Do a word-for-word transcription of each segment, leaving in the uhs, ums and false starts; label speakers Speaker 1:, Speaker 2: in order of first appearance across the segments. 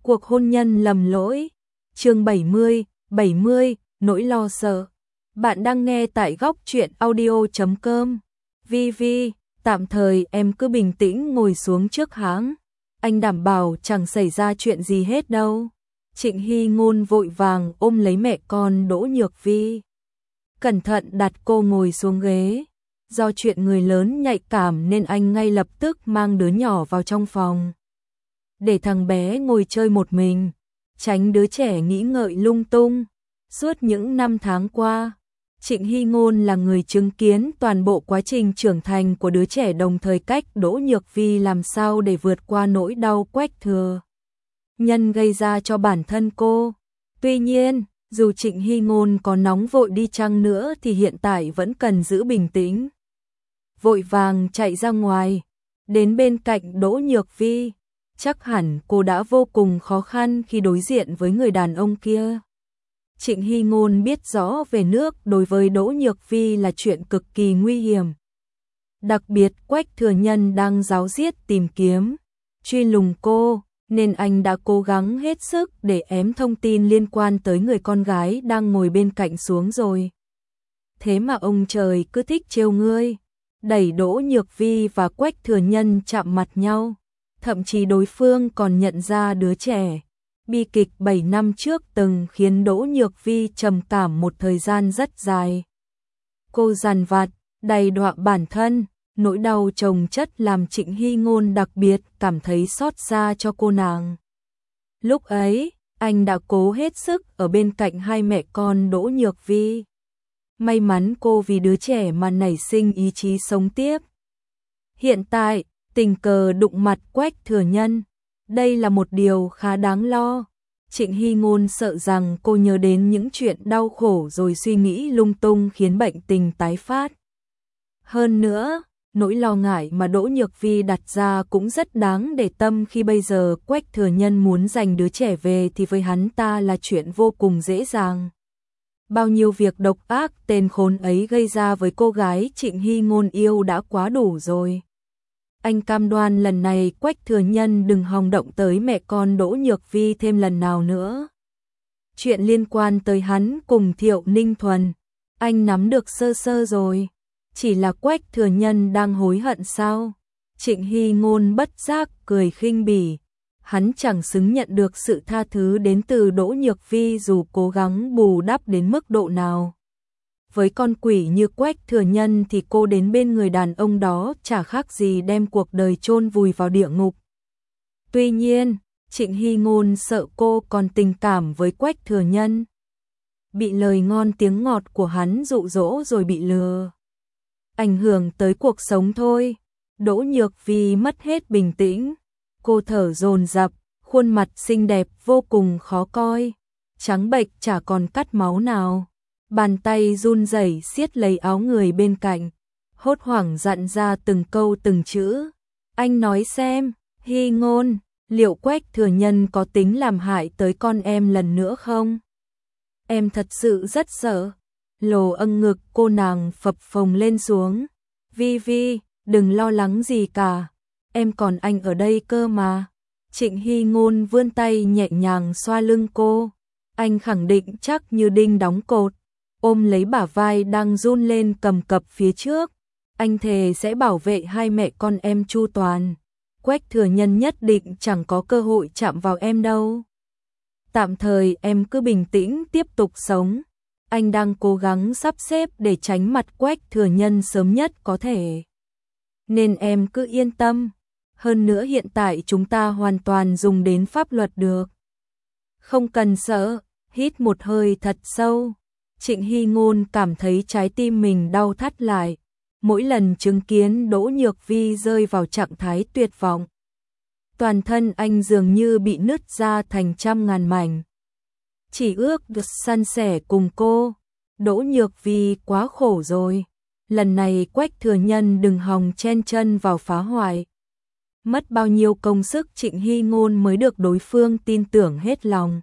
Speaker 1: Cuộc hôn nhân lầm lỗi. Chương bảy mươi, bảy mươi, nỗi lo sợ. Bạn đang nghe tại góc truyện audio chấm com. Vi Vi, tạm thời em cứ bình tĩnh ngồi xuống trước háng. Anh đảm bảo chẳng xảy ra chuyện gì hết đâu. Trịnh Hy Ngôn vội vàng ôm lấy mẹ con Đỗ Nhược Vi. Cẩn thận đặt cô ngồi xuống ghế. Do chuyện người lớn nhạy cảm nên anh ngay lập tức mang đứa nhỏ vào trong phòng. Để thằng bé ngồi chơi một mình, tránh đứa trẻ nghĩ ngợi lung tung. Suốt những năm tháng qua, Trịnh Hy Ngôn là người chứng kiến toàn bộ quá trình trưởng thành của đứa trẻ, đồng thời cách Đỗ Nhược Vi làm sao để vượt qua nỗi đau Quách Thừa Nhân gây ra cho bản thân cô. Tuy nhiên, dù Trịnh Hy Ngôn có nóng vội đi chăng nữa thì hiện tại vẫn cần giữ bình tĩnh. Vội vàng chạy ra ngoài, đến bên cạnh Đỗ Nhược Vi. Chắc hẳn cô đã vô cùng khó khăn khi đối diện với người đàn ông kia. Trịnh Hy Ngôn biết rõ về nước đối với Đỗ Nhược Vi là chuyện cực kỳ nguy hiểm. Đặc biệt Quách Thừa Nhân đang ráo riết tìm kiếm, truy lùng cô, nên anh đã cố gắng hết sức để ém thông tin liên quan tới người con gái đang ngồi bên cạnh xuống rồi. Thế mà ông trời cứ thích trêu ngươi, đẩy Đỗ Nhược Vi và Quách Thừa Nhân chạm mặt nhau. Thậm chí đối phương còn nhận ra đứa trẻ. Bi kịch bảy năm trước từng khiến Đỗ Nhược Vi trầm cảm một thời gian rất dài. Cô dằn vặt, đầy đọa bản thân, nỗi đau chồng chất làm Trịnh Hy Ngôn đặc biệt cảm thấy xót xa cho cô nàng. Lúc ấy, anh đã cố hết sức ở bên cạnh hai mẹ con Đỗ Nhược Vi. May mắn cô vì đứa trẻ mà nảy sinh ý chí sống tiếp. Hiện tại, tình cờ đụng mặt Quách Thừa Nhân, đây là một điều khá đáng lo. Trịnh Hy Ngôn sợ rằng cô nhớ đến những chuyện đau khổ rồi suy nghĩ lung tung khiến bệnh tình tái phát. Hơn nữa, nỗi lo ngại mà Đỗ Nhược Vi đặt ra cũng rất đáng để tâm, khi bây giờ Quách Thừa Nhân muốn giành đứa trẻ về thì với hắn ta là chuyện vô cùng dễ dàng. Bao nhiêu việc độc ác tên khốn ấy gây ra với cô gái Trịnh Hy Ngôn yêu đã quá đủ rồi. Anh cam đoan lần này Quách Thừa Nhân đừng hòng động tới mẹ con Đỗ Nhược Vi thêm lần nào nữa. Chuyện liên quan tới hắn cùng Thiệu Ninh Thuần, anh nắm được sơ sơ rồi. Chỉ là Quách Thừa Nhân đang hối hận sao? Trịnh Hy Ngôn bất giác cười khinh bỉ. Hắn chẳng xứng nhận được sự tha thứ đến từ Đỗ Nhược Vi dù cố gắng bù đắp đến mức độ nào. Với con quỷ như Quách Thừa Nhân thì cô đến bên người đàn ông đó chả khác gì đem cuộc đời chôn vùi vào địa ngục. Tuy nhiên, Trịnh Hy Ngôn sợ cô còn tình cảm với Quách Thừa Nhân. Bị lời ngon tiếng ngọt của hắn dụ dỗ rồi bị lừa. Ảnh hưởng tới cuộc sống thôi. Đỗ Nhược Vi mất hết bình tĩnh. Cô thở dồn dập, khuôn mặt xinh đẹp vô cùng khó coi. Trắng bệch chả còn cắt máu nào. Bàn tay run rẩy siết lấy áo người bên cạnh, hốt hoảng dặn ra từng câu từng chữ. Anh nói xem, Hy Ngôn, liệu Quách Thừa Nhân có tính làm hại tới con em lần nữa không? Em thật sự rất sợ. Lồ âng ngực cô nàng phập phồng lên xuống. Vi Vi, đừng lo lắng gì cả. Em còn anh ở đây cơ mà. Trịnh Hy Ngôn vươn tay nhẹ nhàng xoa lưng cô. Anh khẳng định chắc như đinh đóng cột, ôm lấy bả vai đang run lên cầm cập phía trước. Anh thề sẽ bảo vệ hai mẹ con em chu toàn. Quách Thừa Nhân nhất định chẳng có cơ hội chạm vào em đâu. Tạm thời em cứ bình tĩnh tiếp tục sống. Anh đang cố gắng sắp xếp để tránh mặt Quách Thừa Nhân sớm nhất có thể. Nên em cứ yên tâm. Hơn nữa hiện tại chúng ta hoàn toàn dùng đến pháp luật được. Không cần sợ. Hít một hơi thật sâu. Trịnh Hy Ngôn cảm thấy trái tim mình đau thắt lại. Mỗi lần chứng kiến Đỗ Nhược Vi rơi vào trạng thái tuyệt vọng, toàn thân anh dường như bị nứt ra thành trăm ngàn mảnh. Chỉ ước được san sẻ cùng cô. Đỗ Nhược Vi quá khổ rồi. Lần này Quách Thừa Nhân đừng hòng chen chân vào phá hoại. Mất bao nhiêu công sức Trịnh Hy Ngôn mới được đối phương tin tưởng hết lòng,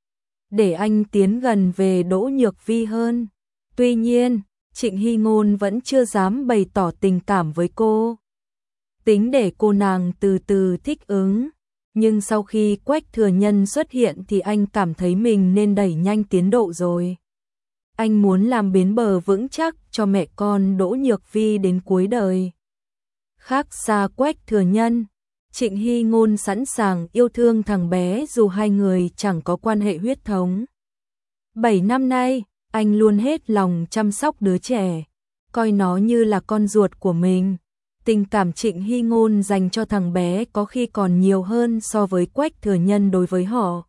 Speaker 1: để anh tiến gần về Đỗ Nhược Vi hơn. Tuy nhiên, Trịnh Hy Ngôn vẫn chưa dám bày tỏ tình cảm với cô. Tính để cô nàng từ từ thích ứng. Nhưng sau khi Quách Thừa Nhân xuất hiện thì anh cảm thấy mình nên đẩy nhanh tiến độ rồi. Anh muốn làm bến bờ vững chắc cho mẹ con Đỗ Nhược Vi đến cuối đời. Khác xa Quách Thừa Nhân, Trịnh Hy Ngôn sẵn sàng yêu thương thằng bé dù hai người chẳng có quan hệ huyết thống. Bảy năm nay, anh luôn hết lòng chăm sóc đứa trẻ, coi nó như là con ruột của mình. Tình cảm Trịnh Hy Ngôn dành cho thằng bé có khi còn nhiều hơn so với Quách Thừa Nhân đối với họ.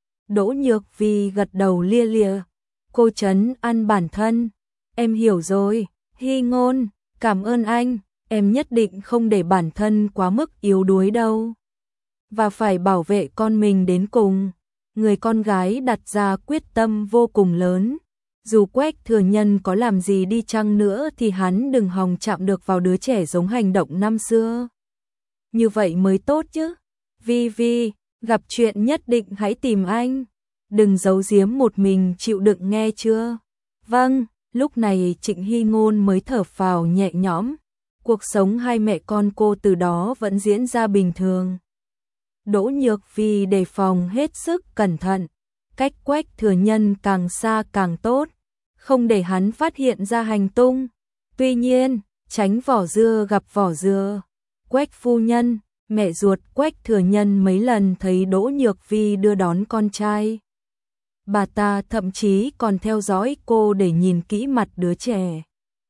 Speaker 1: Đỗ Nhược Vi gật đầu lia lịa. Cô trấn an bản thân. Em hiểu rồi, Hy Ngôn, cảm ơn anh, em nhất định không để bản thân quá mức yếu đuối đâu. Và phải bảo vệ con mình đến cùng. Người con gái đặt ra quyết tâm vô cùng lớn. Dù Quách Thừa Nhân có làm gì đi chăng nữa thì hắn đừng hòng chạm được vào đứa trẻ giống hành động năm xưa. Như vậy mới tốt chứ. Vi Vi, gặp chuyện nhất định hãy tìm anh. Đừng giấu giếm một mình chịu đựng nghe chưa? Vâng, lúc này Trịnh Hy Ngôn mới thở phào nhẹ nhõm. Cuộc sống hai mẹ con cô từ đó vẫn diễn ra bình thường. Đỗ Nhược Vi đề phòng hết sức cẩn thận. Cách Quách Thừa Nhân càng xa càng tốt, không để hắn phát hiện ra hành tung. Tuy nhiên, tránh vỏ dưa gặp vỏ dưa. Quách phu nhân, mẹ ruột Quách Thừa Nhân mấy lần thấy Đỗ Nhược Vi đưa đón con trai. Bà ta thậm chí còn theo dõi cô để nhìn kỹ mặt đứa trẻ.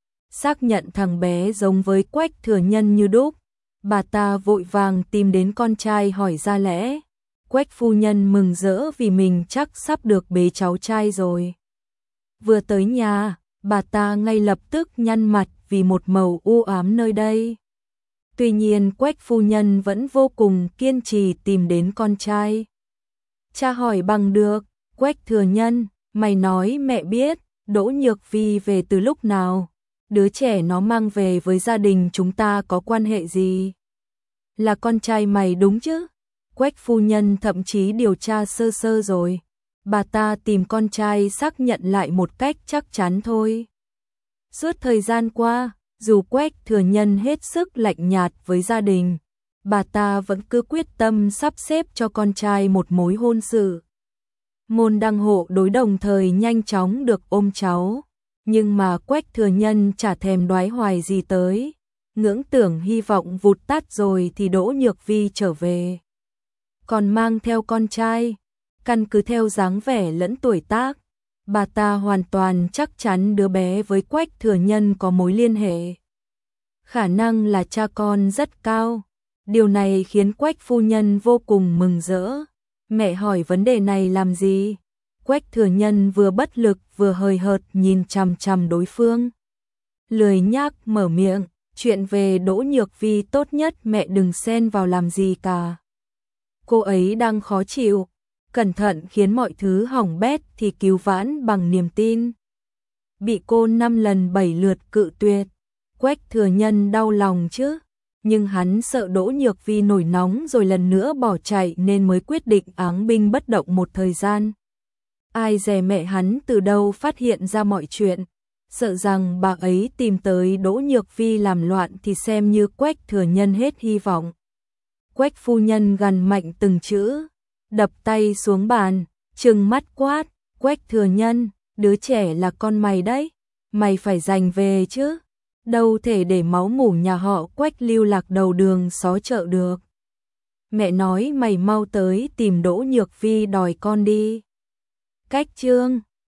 Speaker 1: Xác nhận thằng bé giống với Quách Thừa Nhân như đúc, bà ta vội vàng tìm đến con trai hỏi ra lẽ. Quách phu nhân mừng rỡ vì mình chắc sắp được bế cháu trai rồi. Vừa tới nhà, bà ta ngay lập tức nhăn mặt vì một màu u ám nơi đây. Tuy nhiên Quách phu nhân vẫn vô cùng kiên trì tìm đến con trai. Cha hỏi bằng được, Quách Thừa Nhân, mày nói mẹ biết, Đỗ Nhược Vi về từ lúc nào? Đứa trẻ nó mang về với gia đình chúng ta có quan hệ gì? Là con trai mày đúng chứ? Quách phu nhân thậm chí điều tra sơ sơ rồi. Bà ta tìm con trai xác nhận lại một cách chắc chắn thôi. Suốt thời gian qua, dù Quách Thừa Nhân hết sức lạnh nhạt với gia đình, bà ta vẫn cứ quyết tâm sắp xếp cho con trai một mối hôn sự. Môn đăng hộ đối đồng thời nhanh chóng được ôm cháu, nhưng mà Quách Thừa Nhân chả thèm đoái hoài gì tới. Ngưỡng tưởng hy vọng vụt tắt rồi thì Đỗ Nhược Vi trở về. Còn mang theo con trai, căn cứ theo dáng vẻ lẫn tuổi tác, bà ta hoàn toàn chắc chắn đứa bé với Quách Thừa Nhân có mối liên hệ. Khả năng là cha con rất cao. Điều này khiến Quách phu nhân vô cùng mừng rỡ. Mẹ hỏi vấn đề này làm gì? Quách Thừa Nhân vừa bất lực vừa hời hợt nhìn chằm chằm đối phương. Lười nhác mở miệng, chuyện về Đỗ Nhược Vi tốt nhất mẹ đừng xen vào làm gì cả. Cô ấy đang khó chịu, cẩn thận khiến mọi thứ hỏng bét thì cứu vãn bằng niềm tin. Bị cô năm lần bảy lượt cự tuyệt, Quách Thừa Nhân đau lòng chứ, nhưng hắn sợ Đỗ Nhược Vi nổi nóng rồi lần nữa bỏ chạy nên mới quyết định áng binh bất động một thời gian. Ai dè mẹ hắn từ đâu phát hiện ra mọi chuyện, sợ rằng bà ấy tìm tới Đỗ Nhược Vi làm loạn thì xem như Quách Thừa Nhân hết hy vọng. Quách phu nhân gằn mạnh từng chữ, đập tay xuống bàn, trừng mắt quát, Quách Thừa Nhân, đứa trẻ là con mày đấy, mày phải giành về chứ, đâu thể để máu mủ nhà họ Quách lưu lạc đầu đường xó chợ được. Mẹ nói mày mau tới tìm Đỗ Nhược Vi đòi con đi. Cách chương